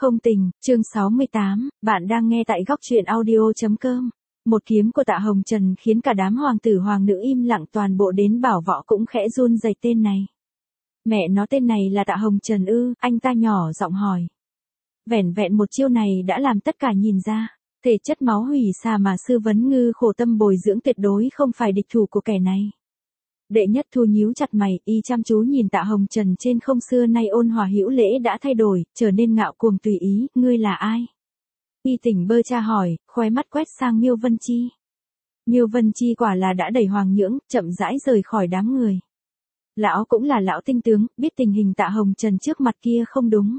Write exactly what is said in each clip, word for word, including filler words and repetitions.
Không tình, chương sáu mươi tám, bạn đang nghe tại góc truyện audio.com. Một kiếm của Tạ Hồng Trần khiến cả đám hoàng tử hoàng nữ im lặng, toàn bộ đến bảo võ cũng khẽ run rẩy. Tên này. Mẹ nó, tên này là Tạ Hồng Trần ư? Anh ta nhỏ giọng hỏi. Vẻn vẹn một chiêu này đã làm tất cả nhìn ra. Thể chất máu hủy xà mà Sư Vấn Ngư khổ tâm bồi dưỡng tuyệt đối không phải địch thủ của kẻ này. Đệ Nhất Thu nhíu chặt mày, y chăm chú nhìn Tạ Hồng Trần trên không. Xưa nay ôn hòa hữu lễ đã thay đổi, trở nên ngạo cuồng tùy ý. Ngươi là ai? Y tỉnh bơ cha hỏi, khóe mắt quét sang Miêu Vân Chi. Miêu Vân Chi quả là đã đẩy Hoàng Nhưỡng, chậm rãi rời khỏi đám người. Lão cũng là lão tinh tướng, biết tình hình Tạ Hồng Trần trước mặt kia không đúng.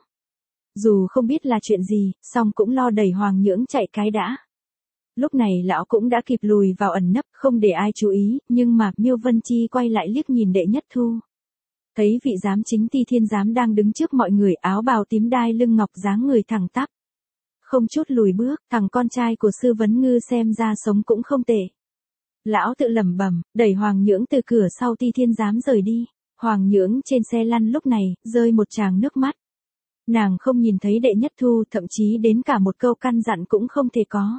Dù không biết là chuyện gì, song cũng lo đẩy Hoàng Nhưỡng chạy cái đã. Lúc này lão cũng đã kịp lùi vào ẩn nấp, không để ai chú ý, nhưng mà Miêu Vân Chi quay lại liếc nhìn Đệ Nhất Thu. Thấy vị giám chính Ti Thiên giám đang đứng trước mọi người, áo bào tím đai lưng ngọc, dáng người thẳng tắp. Không chút lùi bước, thằng con trai của Sư Vấn Ngư xem ra sống cũng không tệ. Lão tự lẩm bẩm, đẩy Hoàng Nhưỡng từ cửa sau Ti Thiên giám rời đi. Hoàng Nhưỡng trên xe lăn lúc này, rơi một tràng nước mắt. Nàng không nhìn thấy Đệ Nhất Thu, thậm chí đến cả một câu căn dặn cũng không thể có.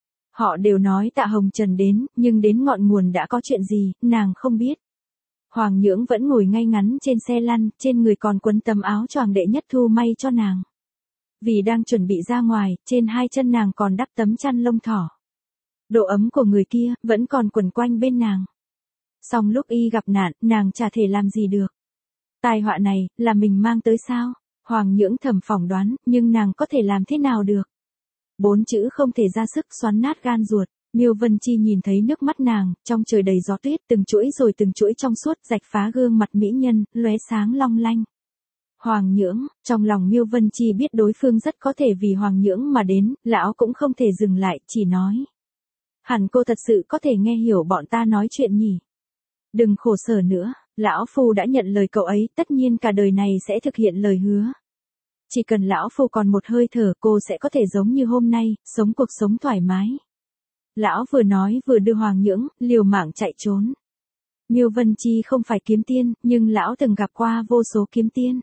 Họ đều nói Tạ Hồng Trần đến, nhưng đến ngọn nguồn đã có chuyện gì, nàng không biết. Hoàng Nhưỡng vẫn ngồi ngay ngắn trên xe lăn, trên người còn quấn tấm áo choàng Đệ Nhất Thu may cho nàng. Vì đang chuẩn bị ra ngoài, trên hai chân nàng còn đắp tấm chăn lông thỏ. Độ ấm của người kia, vẫn còn quẩn quanh bên nàng. Song lúc y gặp nạn, nàng chả thể làm gì được. Tai họa này, là mình mang tới sao? Hoàng Nhưỡng thầm phỏng đoán, nhưng nàng có thể làm thế nào được? Bốn chữ không thể ra sức xoắn nát gan ruột. Miêu Vân Chi nhìn thấy nước mắt nàng, trong trời đầy gió tuyết, từng chuỗi rồi từng chuỗi trong suốt, rạch phá gương mặt mỹ nhân, lóe sáng long lanh. Hoàng Nhưỡng, trong lòng Miêu Vân Chi biết đối phương rất có thể vì Hoàng Nhưỡng mà đến, lão cũng không thể dừng lại, chỉ nói. Hẳn cô thật sự có thể nghe hiểu bọn ta nói chuyện nhỉ? Đừng khổ sở nữa, lão phu đã nhận lời cậu ấy, tất nhiên cả đời này sẽ thực hiện lời hứa. Chỉ cần lão phu còn một hơi thở, cô sẽ có thể giống như hôm nay, sống cuộc sống thoải mái. Lão vừa nói vừa đưa Hoàng Nhưỡng, liều mạng chạy trốn. Miêu Vân Chi không phải kiếm tiên, nhưng lão từng gặp qua vô số kiếm tiên.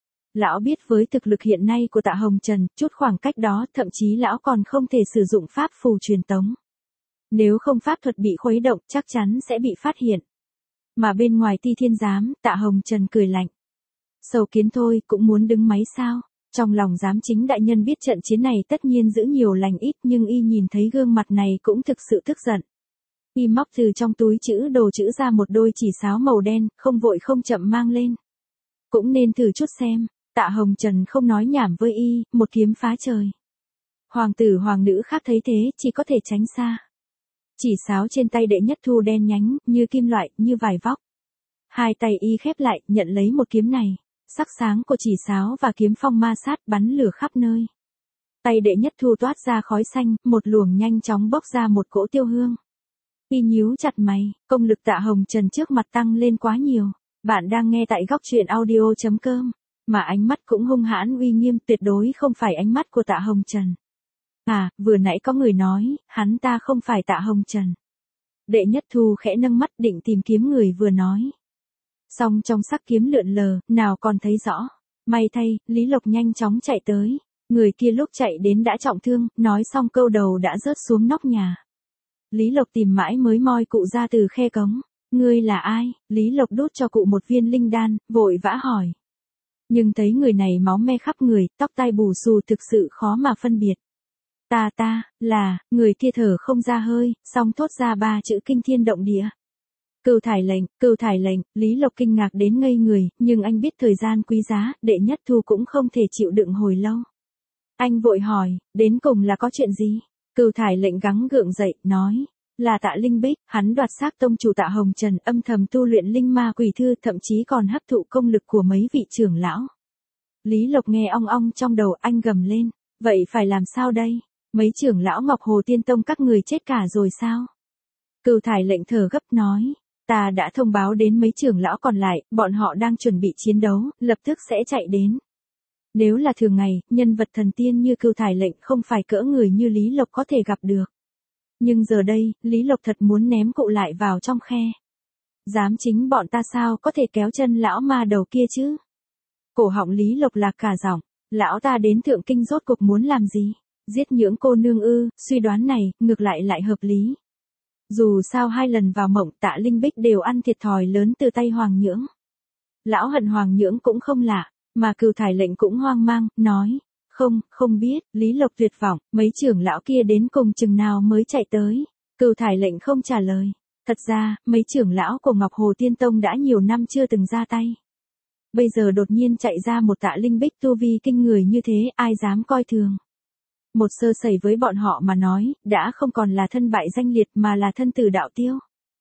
Lão biết với thực lực hiện nay của Tạ Hồng Trần, chút khoảng cách đó, thậm chí lão còn không thể sử dụng pháp phù truyền tống. Nếu không pháp thuật bị khuấy động, chắc chắn sẽ bị phát hiện. Mà bên ngoài Ti Thiên giám, Tạ Hồng Trần cười lạnh. Sầu kiến thôi, cũng muốn đứng máy sao? Trong lòng giám chính đại nhân biết trận chiến này tất nhiên giữ nhiều lành ít, nhưng y nhìn thấy gương mặt này cũng thực sự tức giận. Y móc từ trong túi chữ đồ chữ ra một đôi chỉ sáo màu đen, không vội không chậm mang lên. Cũng nên thử chút xem. Tạ Hồng Trần không nói nhảm với y, một kiếm phá trời. Hoàng tử hoàng nữ khác thấy thế, chỉ có thể tránh xa. Chỉ sáo trên tay Đệ Nhất Thu đen nhánh, như kim loại, như vải vóc. Hai tay y khép lại, nhận lấy một kiếm này. Sắc sáng của chỉ sáo và kiếm phong ma sát, bắn lửa khắp nơi. Tay Đệ Nhất Thu toát ra khói xanh, một luồng nhanh chóng bốc ra một cỗ tiêu hương. Y nhíu chặt mày, công lực Tạ Hồng Trần trước mặt tăng lên quá nhiều. Bạn đang nghe tại góc truyện audio.com. Mà ánh mắt cũng hung hãn uy nghiêm, tuyệt đối không phải ánh mắt của Tạ Hồng Trần. À, vừa nãy có người nói, hắn ta không phải Tạ Hồng Trần. Đệ Nhất Thu khẽ nâng mắt định tìm kiếm người vừa nói. Song trong sắc kiếm lượn lờ, nào còn thấy rõ. May thay, Lý Lộc nhanh chóng chạy tới. Người kia lúc chạy đến đã trọng thương, nói xong câu đầu đã rớt xuống nóc nhà. Lý Lộc tìm mãi mới moi cụ ra từ khe cống. Ngươi là ai? Lý Lộc đút cho cụ một viên linh đan, vội vã hỏi. Nhưng thấy người này máu me khắp người, tóc tai bù xù, thực sự khó mà phân biệt. Ta ta, là, người kia thở không ra hơi, song thốt ra ba chữ kinh thiên động địa. Cừu thải lệnh, cừu thải lệnh, Lý Lộc kinh ngạc đến ngây người, nhưng anh biết thời gian quý giá, Đệ Nhất Thu cũng không thể chịu đựng hồi lâu. Anh vội hỏi, đến cùng là có chuyện gì? Cừu thải lệnh gắng gượng dậy, nói. Là Tạ Linh Bích, hắn đoạt xác tông chủ Tạ Hồng Trần, âm thầm tu luyện linh ma quỷ thư, thậm chí còn hấp thụ công lực của mấy vị trưởng lão. Lý Lộc nghe ong ong trong đầu, anh gầm lên, vậy phải làm sao đây? Mấy trưởng lão Ngọc Hồ Tiên Tông các người chết cả rồi sao? Cừu thải lệnh thở gấp nói, ta đã thông báo đến mấy trưởng lão còn lại, bọn họ đang chuẩn bị chiến đấu, lập tức sẽ chạy đến. Nếu là thường ngày, nhân vật thần tiên như Cừu thải lệnh không phải cỡ người như Lý Lộc có thể gặp được. Nhưng giờ đây, Lý Lộc thật muốn ném cụ lại vào trong khe. Dám chính bọn ta sao có thể kéo chân lão ma đầu kia chứ? Cổ họng Lý Lộc lạc cả giọng, Lão ta đến thượng kinh rốt cuộc muốn làm gì? Giết những cô nương ư? Suy đoán này, ngược lại lại hợp lý. Dù sao hai lần vào mộng Tạ Linh Bích đều ăn thiệt thòi lớn từ tay Hoàng Nhưỡng. Lão hận Hoàng Nhưỡng cũng không lạ, mà Cửu Thải lệnh cũng hoang mang, nói, không, không biết, Lý Lộc tuyệt vọng, mấy trưởng lão kia đến cùng chừng nào mới chạy tới. Cửu Thải lệnh không trả lời. Thật ra, mấy trưởng lão của Ngọc Hồ Tiên Tông đã nhiều năm chưa từng ra tay. Bây giờ đột nhiên chạy ra một Tạ Linh Bích tu vi kinh người như thế, ai dám coi thường. Một sơ sẩy với bọn họ mà nói, đã không còn là thân bại danh liệt mà là thân tử đạo tiêu.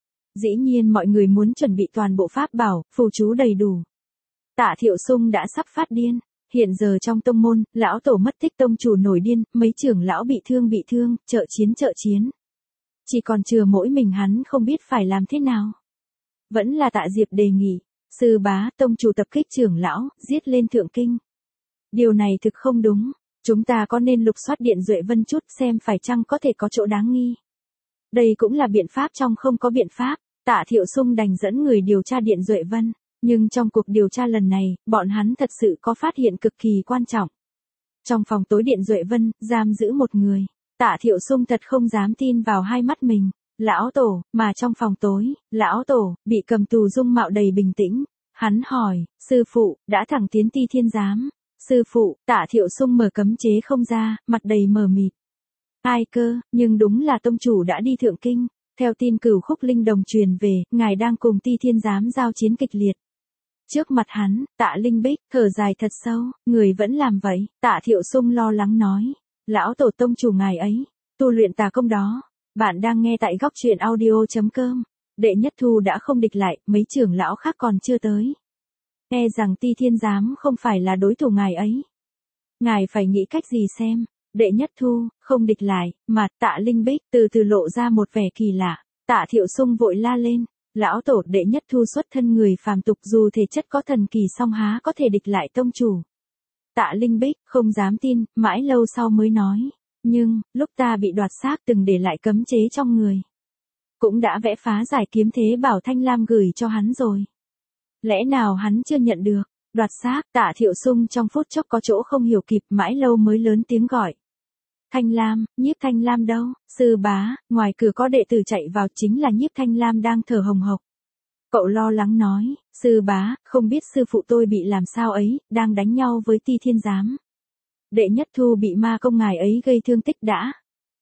Dĩ nhiên mọi người muốn chuẩn bị toàn bộ pháp bảo, phù chú đầy đủ. Tạ Thiệu Sung đã sắp phát điên. Hiện giờ trong tông môn, lão tổ mất tích, tông chủ nổi điên, mấy trưởng lão bị thương bị thương, trợ chiến trợ chiến. Chỉ còn chừa mỗi mình hắn không biết phải làm thế nào. Vẫn là Tạ Diệp đề nghị, sư bá, tông chủ tập kích trưởng lão, giết lên thượng kinh. Điều này thực không đúng, chúng ta có nên lục soát Điện Duệ Vân chút xem phải chăng có thể có chỗ đáng nghi. Đây cũng là biện pháp trong không có biện pháp, Tạ Thiệu Sung đành dẫn người điều tra Điện Duệ Vân. Nhưng trong cuộc điều tra lần này, bọn hắn thật sự có phát hiện cực kỳ quan trọng. Trong phòng tối Điện Duệ Vân, giam giữ một người. Tạ Thiệu Sung thật không dám tin vào hai mắt mình. Lão tổ, mà trong phòng tối, lão tổ, bị cầm tù dung mạo đầy bình tĩnh. Hắn hỏi, sư phụ, đã thẳng tiến Ti Thiên Giám. Sư phụ, Tạ Thiệu Sung mở cấm chế không ra, mặt đầy mờ mịt. Ai cơ, nhưng đúng là tông chủ đã đi thượng kinh. Theo tin Cửu Khúc Linh Đồng truyền về, ngài đang cùng Ti Thiên Giám giao chiến kịch liệt. Trước mặt hắn, Tạ Linh Bích, thở dài thật sâu, người vẫn làm vậy, Tạ Thiệu Sung lo lắng nói. Lão tổ tông chủ ngài ấy, tu luyện tà công đó. Bạn đang nghe tại góc truyện audio chấm com. Đệ Nhất Thu đã không địch lại, mấy trưởng lão khác còn chưa tới. E rằng Ti Thiên Giám không phải là đối thủ ngài ấy. Ngài phải nghĩ cách gì xem. Đệ Nhất Thu, không địch lại, mà Tạ Linh Bích từ từ lộ ra một vẻ kỳ lạ. Tạ Thiệu Sung vội la lên. Lão tổ Đệ Nhất Thu xuất thân người phàm tục, dù thể chất có thần kỳ song há có thể địch lại tông chủ. Tạ Linh Bích không dám tin, mãi lâu sau mới nói. Nhưng, lúc ta bị đoạt xác từng để lại cấm chế trong người. Cũng đã vẽ phá giải kiếm thế bảo Thanh Lam gửi cho hắn rồi. Lẽ nào hắn chưa nhận được? Đoạt xác, Tạ Thiệu Sung trong phút chốc có chỗ không hiểu kịp, mãi lâu mới lớn tiếng gọi. Thanh Lam, Nhiếp Thanh Lam đâu? Sư bá, ngoài cửa có đệ tử chạy vào, chính là Nhiếp Thanh Lam đang thở hồng hộc. Cậu lo lắng nói, sư bá, không biết sư phụ tôi bị làm sao ấy, đang đánh nhau với Ti Thiên Giám. Đệ Nhất Thu bị ma công ngài ấy gây thương tích đã.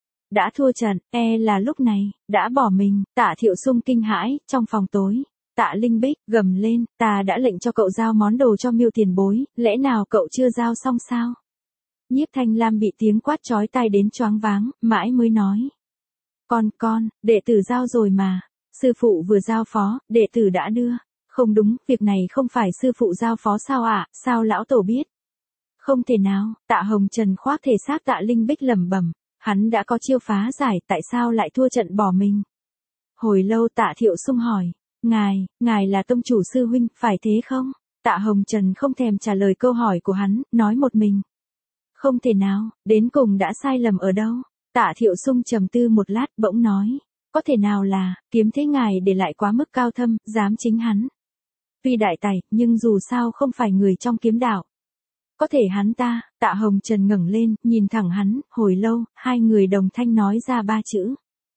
Đã thua trận, e là lúc này, đã bỏ mình. Tạ Thiệu Sung kinh hãi, trong phòng tối. Tạ Linh Bích gầm lên, ta đã lệnh cho cậu giao món đồ cho Miêu tiền bối, lẽ nào cậu chưa giao xong sao? Nhiếp Thanh Lam bị tiếng quát chói tai đến choáng váng, mãi mới nói. Con, con, đệ tử giao rồi mà. Sư phụ vừa giao phó, đệ tử đã đưa. Không đúng, việc này không phải sư phụ giao phó sao ạ, à? Sao lão tổ biết? Không thể nào, Tạ Hồng Trần khoác thể xác Tạ Linh Bích lẩm bẩm, hắn đã có chiêu phá giải, tại sao lại thua trận bỏ mình? Hồi lâu Tạ Thiệu Sung hỏi, ngài, ngài là tông chủ sư huynh, phải thế không? Tạ Hồng Trần không thèm trả lời câu hỏi của hắn, nói một mình. Không thể nào, đến cùng đã sai lầm ở đâu? Tạ Thiệu Sung trầm tư một lát, bỗng nói, có thể nào là, kiếm thế ngài để lại quá mức cao thâm, dám chính hắn. Tuy đại tài, nhưng dù sao không phải người trong kiếm đạo. Có thể hắn ta, Tạ Hồng Trần ngẩng lên, nhìn thẳng hắn, hồi lâu, hai người đồng thanh nói ra ba chữ.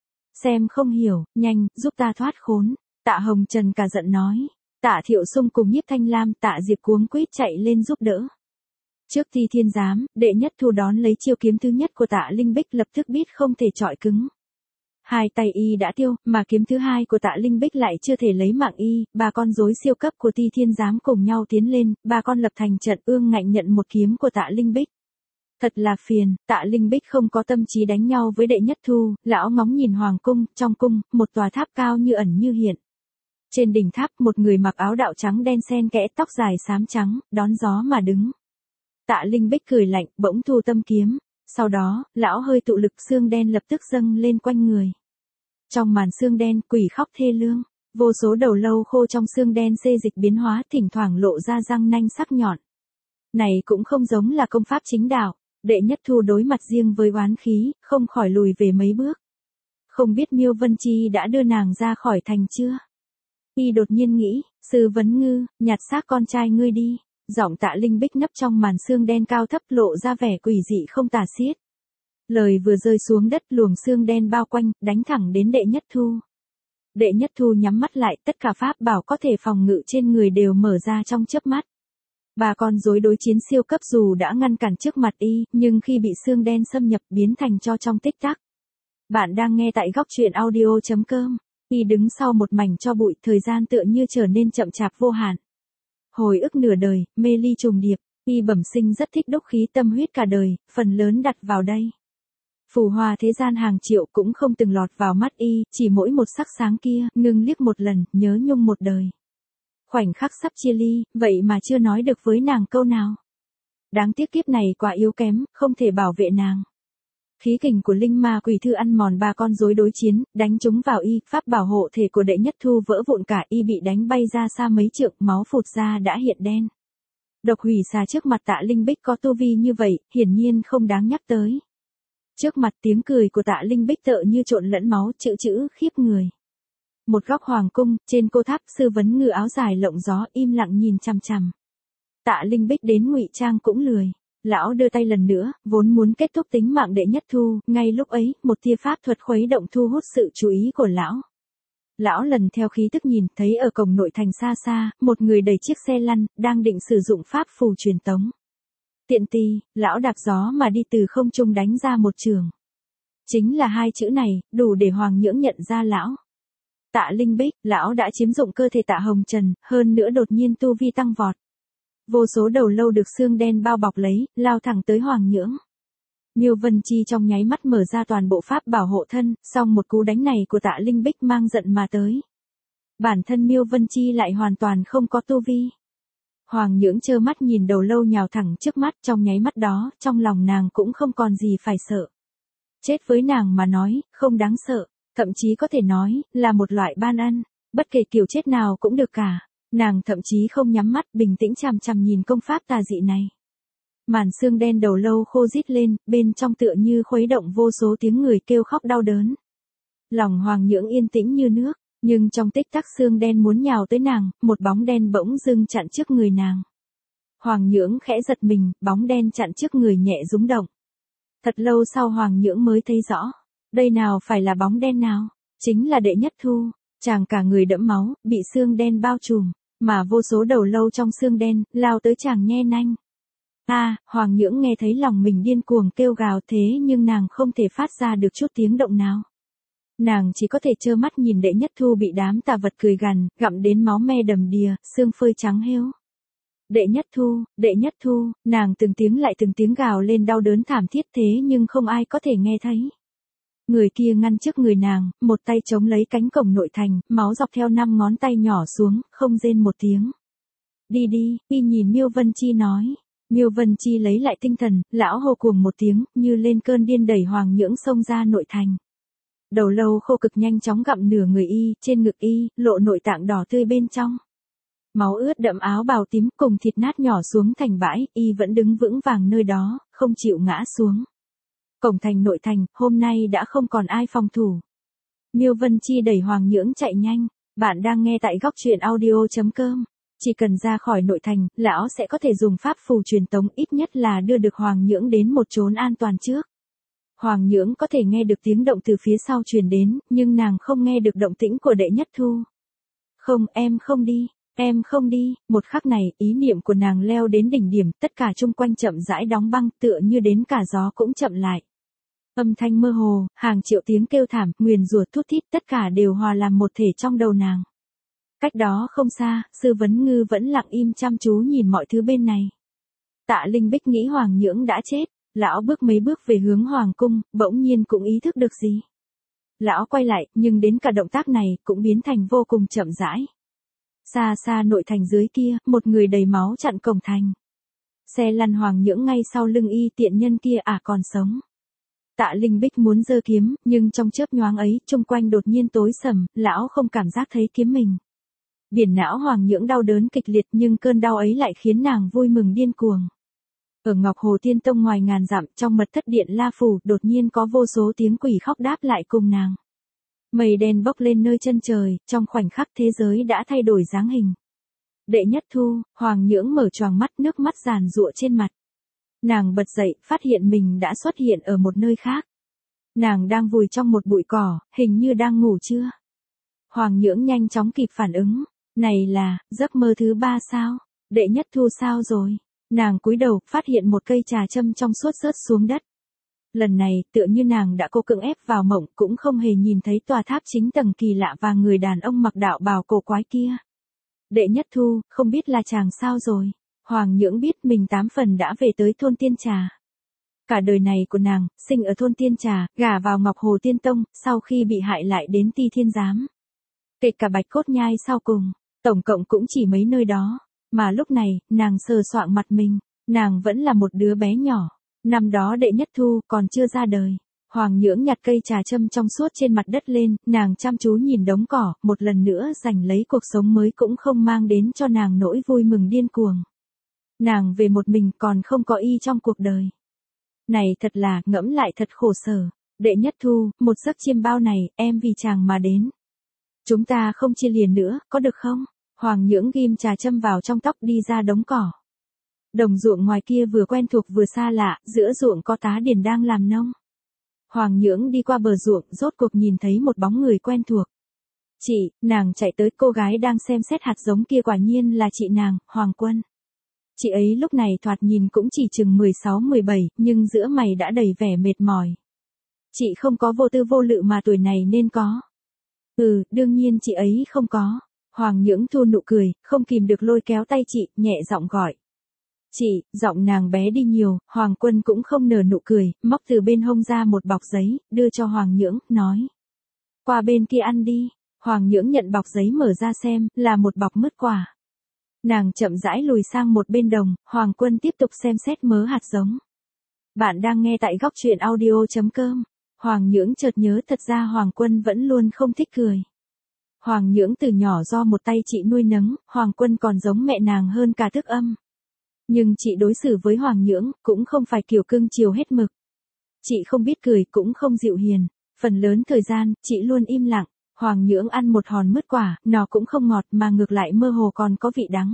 Xem không hiểu, nhanh, giúp ta thoát khốn. Tạ Hồng Trần cả giận nói. Tạ Thiệu Sung cùng Nhiếp Thanh Lam, Tạ Diệp cuống quýt chạy lên giúp đỡ. Trước Ti Thiên Giám, Đệ Nhất Thu đón lấy chiêu kiếm thứ nhất của Tạ Linh Bích, lập tức biết không thể chọi cứng. Hai tay y đã tiêu, mà kiếm thứ hai của Tạ Linh Bích lại chưa thể lấy mạng y, ba con rối siêu cấp của Ti Thiên Giám cùng nhau tiến lên, ba con lập thành trận ương ngạnh nhận một kiếm của Tạ Linh Bích. Thật là phiền, Tạ Linh Bích không có tâm trí đánh nhau với Đệ Nhất Thu, lão ngóng nhìn hoàng cung, trong cung, một tòa tháp cao như ẩn như hiện. Trên đỉnh tháp, một người mặc áo đạo trắng đen xen kẽ, tóc dài xám trắng, đón gió mà đứng. Tạ Linh Bích cười lạnh, bỗng thu tâm kiếm. Sau đó, lão hơi tụ lực, xương đen lập tức dâng lên quanh người. Trong màn xương đen, quỷ khóc thê lương, vô số đầu lâu khô trong xương đen xê dịch biến hóa, thỉnh thoảng lộ ra răng nanh sắc nhọn. Này cũng không giống là công pháp chính đạo. Đệ Nhất Thu đối mặt riêng với oán khí, không khỏi lùi về mấy bước. Không biết Miêu Vân Chi đã đưa nàng ra khỏi thành chưa? Y đột nhiên nghĩ, sư vấn ngư, nhặt xác con trai ngươi đi. Giọng Tạ Linh Bích nấp trong màn sương đen cao thấp lộ ra vẻ quỷ dị không tả xiết. Lời vừa rơi xuống đất luồng sương đen bao quanh, đánh thẳng đến Đệ Nhất Thu. Đệ Nhất Thu nhắm mắt lại, tất cả pháp bảo có thể phòng ngự trên người đều mở ra trong chớp mắt. Ba con rối đối chiến siêu cấp dù đã ngăn cản trước mặt y, nhưng khi bị sương đen xâm nhập biến thành tro trong tích tắc. Bạn đang nghe tại góc truyện audio chấm com. Y đứng sau một mảnh tro bụi, thời gian tựa như trở nên chậm chạp vô hạn. Hồi ức nửa đời, mê ly trùng điệp, y bẩm sinh rất thích đúc khí tâm huyết cả đời, phần lớn đặt vào đây. Phù hoa thế gian hàng triệu cũng không từng lọt vào mắt y, chỉ mỗi một sắc sáng kia, ngưng liếc một lần, nhớ nhung một đời. Khoảnh khắc sắp chia ly, vậy mà chưa nói được với nàng câu nào. Đáng tiếc kiếp này quá yếu kém, không thể bảo vệ nàng. Khí kình của linh ma quỷ thư ăn mòn ba con rối đối chiến, đánh chúng vào y, pháp bảo hộ thể của Đệ Nhất Thu vỡ vụn cả, y bị đánh bay ra xa mấy trượng, máu phụt ra đã hiện đen. Độc hủy xà trước mặt Tạ Linh Bích có tu vi như vậy, hiển nhiên không đáng nhắc tới. Trước mặt tiếng cười của Tạ Linh Bích tựa như trộn lẫn máu, chữ chữ khiếp người. Một góc hoàng cung, trên cô tháp, Sư Vấn Ngư áo dài lộng gió im lặng nhìn chằm chằm. Tạ Linh Bích đến ngụy trang cũng lười. Lão đưa tay lần nữa, vốn muốn kết thúc tính mạng Đệ Nhất Thu, ngay lúc ấy, một tia pháp thuật khuấy động thu hút sự chú ý của lão. Lão lần theo khí tức nhìn, thấy ở cổng nội thành xa xa, một người đẩy chiếc xe lăn, đang định sử dụng pháp phù truyền tống. Tiện tì, lão đạp gió mà đi từ không trung đánh ra một trường. Chính là hai chữ này, đủ để Hoàng Nhưỡng nhận ra lão. Tạ Linh Bích, lão đã chiếm dụng cơ thể Tạ Hồng Trần, hơn nữa đột nhiên tu vi tăng vọt. Vô số đầu lâu được xương đen bao bọc lấy, lao thẳng tới Hoàng Nhưỡng. Miêu Vân Chi trong nháy mắt mở ra toàn bộ pháp bảo hộ thân, song một cú đánh này của Tạ Linh Bích mang giận mà tới. Bản thân Miêu Vân Chi lại hoàn toàn không có tu vi. Hoàng Nhưỡng trơ mắt nhìn đầu lâu nhào thẳng trước mắt, trong nháy mắt đó, trong lòng nàng cũng không còn gì phải sợ. Chết với nàng mà nói, không đáng sợ, thậm chí có thể nói, là một loại ban ân, bất kể kiểu chết nào cũng được cả. Nàng thậm chí không nhắm mắt, bình tĩnh chằm chằm nhìn công pháp tà dị này. Màn xương đen đầu lâu khô rít lên, bên trong tựa như khuấy động vô số tiếng người kêu khóc đau đớn. Lòng Hoàng Nhưỡng yên tĩnh như nước, nhưng trong tích tắc xương đen muốn nhào tới nàng, một bóng đen bỗng dưng chặn trước người nàng. Hoàng Nhưỡng khẽ giật mình, bóng đen chặn trước người nhẹ rúng động. Thật lâu sau Hoàng Nhưỡng mới thấy rõ, đây nào phải là bóng đen nào, chính là Đệ Nhất Thu, chàng cả người đẫm máu, bị xương đen bao trùm. Mà vô số đầu lâu trong xương đen, lao tới chàng nhe nanh. A, à, Hoàng Nhưỡng nghe thấy lòng mình điên cuồng kêu gào thế nhưng nàng không thể phát ra được chút tiếng động nào. Nàng chỉ có thể trơ mắt nhìn Đệ Nhất Thu bị đám tà vật cười gằn, gặm đến máu me đầm đìa, xương phơi trắng hếu. Đệ Nhất Thu, Đệ Nhất Thu, nàng từng tiếng lại từng tiếng gào lên đau đớn thảm thiết thế nhưng không ai có thể nghe thấy. Người kia ngăn trước người nàng, một tay chống lấy cánh cổng nội thành, máu dọc theo năm ngón tay nhỏ xuống, không rên một tiếng. Đi đi, y nhìn Miêu Vân Chi nói. Miêu Vân Chi lấy lại tinh thần, lão hô cuồng một tiếng, như lên cơn điên đẩy Hoàng Nhưỡng xông ra nội thành. Đầu lâu khô cực nhanh chóng gặm nửa người y, trên ngực y, lộ nội tạng đỏ tươi bên trong. Máu ướt đậm áo bào tím cùng thịt nát nhỏ xuống thành bãi, y vẫn đứng vững vàng nơi đó, không chịu ngã xuống. Cổng thành nội thành, hôm nay đã không còn ai phòng thủ. Miêu Vân Chi đẩy Hoàng Nhưỡng chạy nhanh, bạn đang nghe tại góc truyện audio chấm com. Chỉ cần ra khỏi nội thành, lão sẽ có thể dùng pháp phù truyền tống ít nhất là đưa được Hoàng Nhưỡng đến một chốn an toàn trước. Hoàng Nhưỡng có thể nghe được tiếng động từ phía sau truyền đến, nhưng nàng không nghe được động tĩnh của Đệ Nhất Thu. Không, em không đi, em không đi, một khắc này, ý niệm của nàng leo đến đỉnh điểm, tất cả chung quanh chậm rãi đóng băng, tựa như đến cả gió cũng chậm lại. Âm thanh mơ hồ, hàng triệu tiếng kêu thảm, nguyền rủa thút thít, tất cả đều hòa làm một thể trong đầu nàng. Cách đó không xa, Sư Vấn Ngư vẫn lặng im chăm chú nhìn mọi thứ bên này. Tạ Linh Bích nghĩ Hoàng Nhưỡng đã chết, lão bước mấy bước về hướng Hoàng cung, bỗng nhiên cũng ý thức được gì. Lão quay lại, nhưng đến cả động tác này, cũng biến thành vô cùng chậm rãi. Xa xa nội thành dưới kia, một người đầy máu chặn cổng thành. Xe lăn Hoàng Nhưỡng ngay sau lưng y, tiện nhân kia à còn sống. Tạ Linh Bích muốn giơ kiếm, nhưng trong chớp nhoáng ấy, chung quanh đột nhiên tối sầm, lão không cảm giác thấy kiếm mình. Biển não Hoàng Nhưỡng đau đớn kịch liệt nhưng cơn đau ấy lại khiến nàng vui mừng điên cuồng. Ở Ngọc Hồ Tiên Tông ngoài ngàn dặm trong mật thất điện La Phủ đột nhiên có vô số tiếng quỷ khóc đáp lại cùng nàng. Mây đen bốc lên nơi chân trời, trong khoảnh khắc thế giới đã thay đổi dáng hình. Đệ Nhất Thu, Hoàng Nhưỡng mở choàng mắt, nước mắt giàn giụa trên mặt. Nàng bật dậy, phát hiện mình đã xuất hiện ở một nơi khác. Nàng đang vùi trong một bụi cỏ, hình như đang ngủ trưa. Hoàng Nhưỡng nhanh chóng kịp phản ứng. Này là, giấc mơ thứ ba sao? Đệ Nhất Thu sao rồi? Nàng cúi đầu, phát hiện một cây trà châm trong suốt rớt xuống đất. Lần này, tựa như nàng đã cố cưỡng ép vào mộng, cũng không hề nhìn thấy tòa tháp chính tầng kỳ lạ và người đàn ông mặc đạo bào cổ quái kia. Đệ Nhất Thu, không biết là chàng sao rồi? Hoàng Nhưỡng biết mình tám phần đã về tới thôn Tiên Trà. Cả đời này của nàng, sinh ở thôn Tiên Trà, gả vào Ngọc Hồ Tiên Tông, sau khi bị hại lại đến Ti Thiên Giám. Kể cả Bạch Cốt Nhai sau cùng, tổng cộng cũng chỉ mấy nơi đó. Mà lúc này, nàng sờ soạng mặt mình, nàng vẫn là một đứa bé nhỏ. Năm đó Đệ Nhất Thu còn chưa ra đời. Hoàng Nhưỡng nhặt cây trà châm trong suốt trên mặt đất lên, nàng chăm chú nhìn đống cỏ, một lần nữa giành lấy cuộc sống mới cũng không mang đến cho nàng nỗi vui mừng điên cuồng. Nàng về một mình còn không có y trong cuộc đời. Này thật là, ngẫm lại thật khổ sở. Đệ Nhất Thu, một giấc chiêm bao này, em vì chàng mà đến. Chúng ta không chia liền nữa, có được không? Hoàng Nhưỡng ghim trà châm vào trong tóc đi ra đống cỏ. Đồng ruộng ngoài kia vừa quen thuộc vừa xa lạ, giữa ruộng có tá điền đang làm nông. Hoàng Nhưỡng đi qua bờ ruộng, rốt cuộc nhìn thấy một bóng người quen thuộc. Chị, nàng chạy tới, cô gái đang xem xét hạt giống kia quả nhiên là chị nàng, Hoàng Quân. Chị ấy lúc này thoạt nhìn cũng chỉ chừng mười sáu mười bảy, nhưng giữa mày đã đầy vẻ mệt mỏi. Chị không có vô tư vô lự mà tuổi này nên có. Ừ, đương nhiên chị ấy không có. Hoàng Nhưỡng thu nụ cười, không kìm được lôi kéo tay chị, nhẹ giọng gọi. Chị, giọng nàng bé đi nhiều, Hoàng Quân cũng không nở nụ cười, móc từ bên hông ra một bọc giấy, đưa cho Hoàng Nhưỡng, nói. Qua bên kia ăn đi. Hoàng Nhưỡng nhận bọc giấy mở ra xem, là một bọc mứt quả. Nàng chậm rãi lùi sang một bên đồng, Hoàng Quân tiếp tục xem xét mớ hạt giống. Bạn đang nghe tại góc truyện audio chấm com. Hoàng Nhưỡng chợt nhớ thật ra Hoàng Quân vẫn luôn không thích cười. Hoàng Nhưỡng từ nhỏ do một tay chị nuôi nấng, Hoàng Quân còn giống mẹ nàng hơn cả thức âm. Nhưng chị đối xử với Hoàng Nhưỡng, cũng không phải kiểu cưng chiều hết mực. Chị không biết cười, cũng không dịu hiền. Phần lớn thời gian, chị luôn im lặng. Hoàng Nhưỡng ăn một hòn mứt quả, nó cũng không ngọt mà ngược lại mơ hồ còn có vị đắng.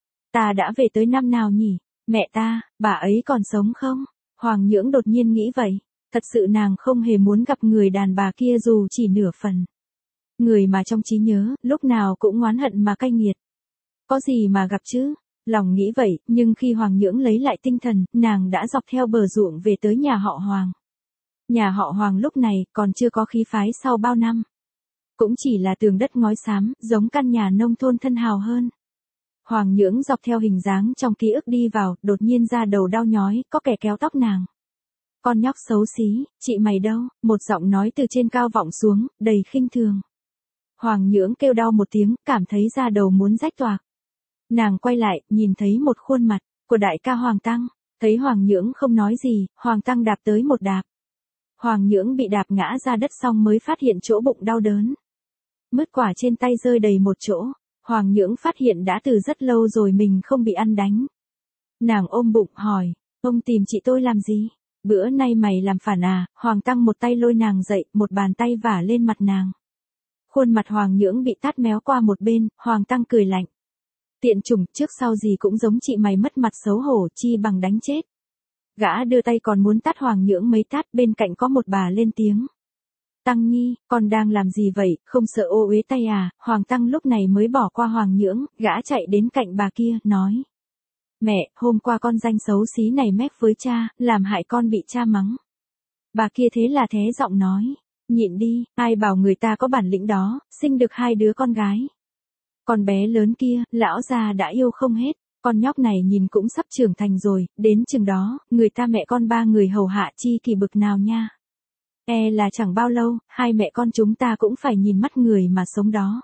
Ta đã về tới năm nào nhỉ? Mẹ ta, bà ấy còn sống không? Hoàng Nhưỡng đột nhiên nghĩ vậy. Thật sự nàng không hề muốn gặp người đàn bà kia dù chỉ nửa phần. Người mà trong trí nhớ, lúc nào cũng oán hận mà cay nghiệt. Có gì mà gặp chứ? Lòng nghĩ vậy, nhưng khi Hoàng Nhưỡng lấy lại tinh thần, nàng đã dọc theo bờ ruộng về tới nhà họ Hoàng. Nhà họ Hoàng lúc này còn chưa có khí phái sau bao năm. Cũng chỉ là tường đất ngói xám, giống căn nhà nông thôn thân hào hơn. Hoàng Nhưỡng dọc theo hình dáng trong ký ức đi vào, đột nhiên ra đầu đau nhói, có kẻ kéo tóc nàng. Con nhóc xấu xí, chị mày đâu? Một giọng nói từ trên cao vọng xuống, đầy khinh thường. Hoàng Nhưỡng kêu đau một tiếng, cảm thấy da đầu muốn rách toạc. Nàng quay lại, nhìn thấy một khuôn mặt của đại ca Hoàng Tăng. Thấy Hoàng Nhưỡng không nói gì, Hoàng Tăng đạp tới một đạp. Hoàng Nhưỡng bị đạp ngã ra đất xong mới phát hiện chỗ bụng đau đớn. Mứt quả trên tay rơi đầy một chỗ. Hoàng Nhưỡng phát hiện đã từ rất lâu rồi mình không bị ăn đánh. Nàng ôm bụng hỏi, ông tìm chị tôi làm gì? Bữa nay mày làm phản à? Hoàng Tăng một tay lôi nàng dậy, một bàn tay vả lên mặt nàng. Khuôn mặt Hoàng Nhưỡng bị tát méo qua một bên, Hoàng Tăng cười lạnh. Tiện chủng, trước sau gì cũng giống chị mày, mất mặt xấu hổ, chi bằng đánh chết. Gã đưa tay còn muốn tát Hoàng Nhưỡng mấy tát, bên cạnh có một bà lên tiếng. Tăng Nhi, con đang làm gì vậy, không sợ ô uế tay à? Hoàng Tăng lúc này mới bỏ qua Hoàng Nhưỡng, gã chạy đến cạnh bà kia, nói. Mẹ, hôm qua con danh xấu xí này mép với cha, làm hại con bị cha mắng. Bà kia thế là thế giọng nói. Nhịn đi, ai bảo người ta có bản lĩnh đó, sinh được hai đứa con gái. Con bé lớn kia, lão già đã yêu không hết, con nhóc này nhìn cũng sắp trưởng thành rồi, đến chừng đó, người ta mẹ con ba người hầu hạ chi kỳ bực nào nha. E là chẳng bao lâu, hai mẹ con chúng ta cũng phải nhìn mắt người mà sống đó.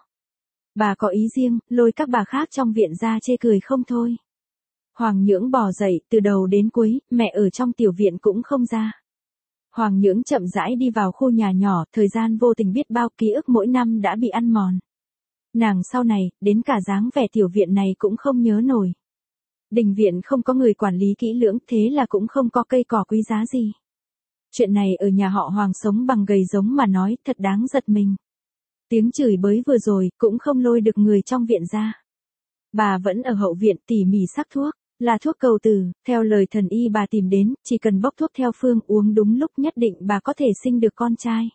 Bà có ý riêng, lôi các bà khác trong viện ra chê cười không thôi. Hoàng Nhưỡng bò dậy, từ đầu đến cuối, mẹ ở trong tiểu viện cũng không ra. Hoàng Nhưỡng chậm rãi đi vào khu nhà nhỏ, thời gian vô tình biết bao ký ức mỗi năm đã bị ăn mòn. Nàng sau này, đến cả dáng vẻ tiểu viện này cũng không nhớ nổi. Đình viện không có người quản lý kỹ lưỡng, thế là cũng không có cây cỏ quý giá gì. Chuyện này ở nhà họ Hoàng sống bằng gầy giống mà nói, thật đáng giật mình. Tiếng chửi bới vừa rồi, cũng không lôi được người trong viện ra. Bà vẫn ở hậu viện tỉ mỉ sắc thuốc, là thuốc cầu tử, theo lời thần y bà tìm đến, chỉ cần bốc thuốc theo phương uống đúng lúc nhất định bà có thể sinh được con trai.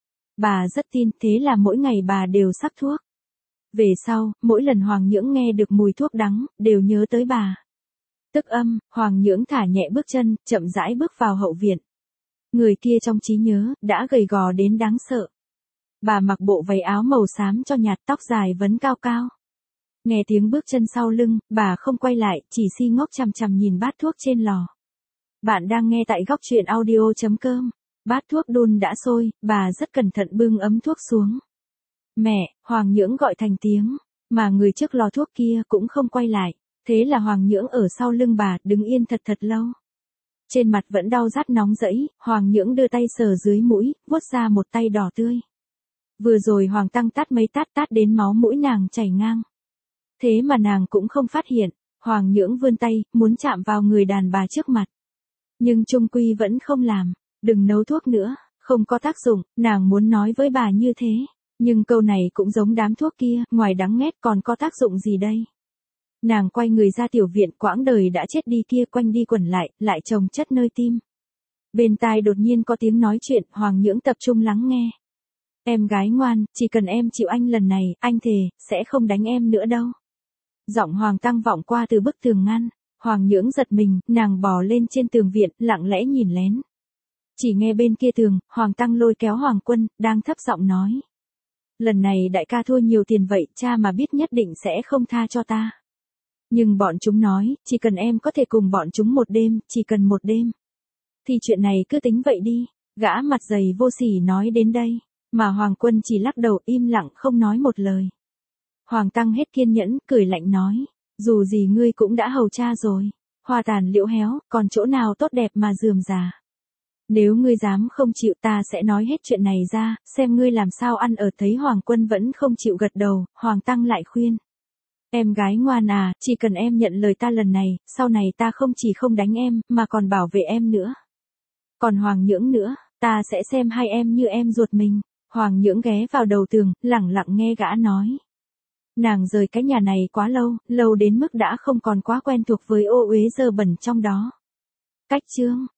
Bà rất tin, thế là mỗi ngày bà đều sắc thuốc. Về sau, mỗi lần Hoàng Nhưỡng nghe được mùi thuốc đắng, đều nhớ tới bà. Tức âm, Hoàng Nhưỡng thả nhẹ bước chân, chậm rãi bước vào hậu viện. Người kia trong trí nhớ, đã gầy gò đến đáng sợ. Bà mặc bộ váy áo màu xám cho nhạt, tóc dài vấn cao cao. Nghe tiếng bước chân sau lưng, bà không quay lại, chỉ si ngốc chằm chằm nhìn bát thuốc trên lò. Bạn đang nghe tại góc truyện audio chấm com. Bát thuốc đun đã sôi, bà rất cẩn thận bưng ấm thuốc xuống. Mẹ, Hoàng Nhưỡng gọi thành tiếng, mà người trước lò thuốc kia cũng không quay lại. Thế là Hoàng Nhưỡng ở sau lưng bà, đứng yên thật thật lâu. Trên mặt vẫn đau rát nóng rẫy, Hoàng Nhưỡng đưa tay sờ dưới mũi, vuốt ra một tay đỏ tươi. Vừa rồi Hoàng Tăng tát mấy tát tát đến máu mũi nàng chảy ngang. Thế mà nàng cũng không phát hiện, Hoàng Nhưỡng vươn tay, muốn chạm vào người đàn bà trước mặt. Nhưng chung quy vẫn không làm, đừng nấu thuốc nữa, không có tác dụng, nàng muốn nói với bà như thế. Nhưng câu này cũng giống đám thuốc kia, ngoài đắng nghét còn có tác dụng gì đây? Nàng quay người ra tiểu viện, quãng đời đã chết đi kia quanh đi quẩn lại, lại chồng chất nơi tim. Bên tai đột nhiên có tiếng nói chuyện, Hoàng Nhưỡng tập trung lắng nghe. Em gái ngoan, chỉ cần em chịu anh lần này, anh thề, sẽ không đánh em nữa đâu. Giọng Hoàng Tăng vọng qua từ bức tường ngăn. Hoàng Nhưỡng giật mình, nàng bò lên trên tường viện, lặng lẽ nhìn lén. Chỉ nghe bên kia tường, Hoàng Tăng lôi kéo Hoàng Quân, đang thấp giọng nói. Lần này đại ca thua nhiều tiền vậy, cha mà biết nhất định sẽ không tha cho ta. Nhưng bọn chúng nói, chỉ cần em có thể cùng bọn chúng một đêm, chỉ cần một đêm. Thì chuyện này cứ tính vậy đi, gã mặt dày vô sỉ nói đến đây, mà Hoàng Quân chỉ lắc đầu im lặng không nói một lời. Hoàng Tăng hết kiên nhẫn, cười lạnh nói, dù gì ngươi cũng đã hầu cha rồi, hoa tàn liễu héo, còn chỗ nào tốt đẹp mà rườm rà. Nếu ngươi dám không chịu ta sẽ nói hết chuyện này ra, xem ngươi làm sao ăn ở. Thấy Hoàng Quân vẫn không chịu gật đầu, Hoàng Tăng lại khuyên. Em gái ngoan à, chỉ cần em nhận lời ta lần này, sau này ta không chỉ không đánh em, mà còn bảo vệ em nữa. Còn Hoàng Nhưỡng nữa, ta sẽ xem hai em như em ruột mình. Hoàng Nhưỡng ghé vào đầu tường, lẳng lặng nghe gã nói. Nàng rời cái nhà này quá lâu, lâu đến mức đã không còn quá quen thuộc với ô uế dơ bẩn trong đó. Cách chương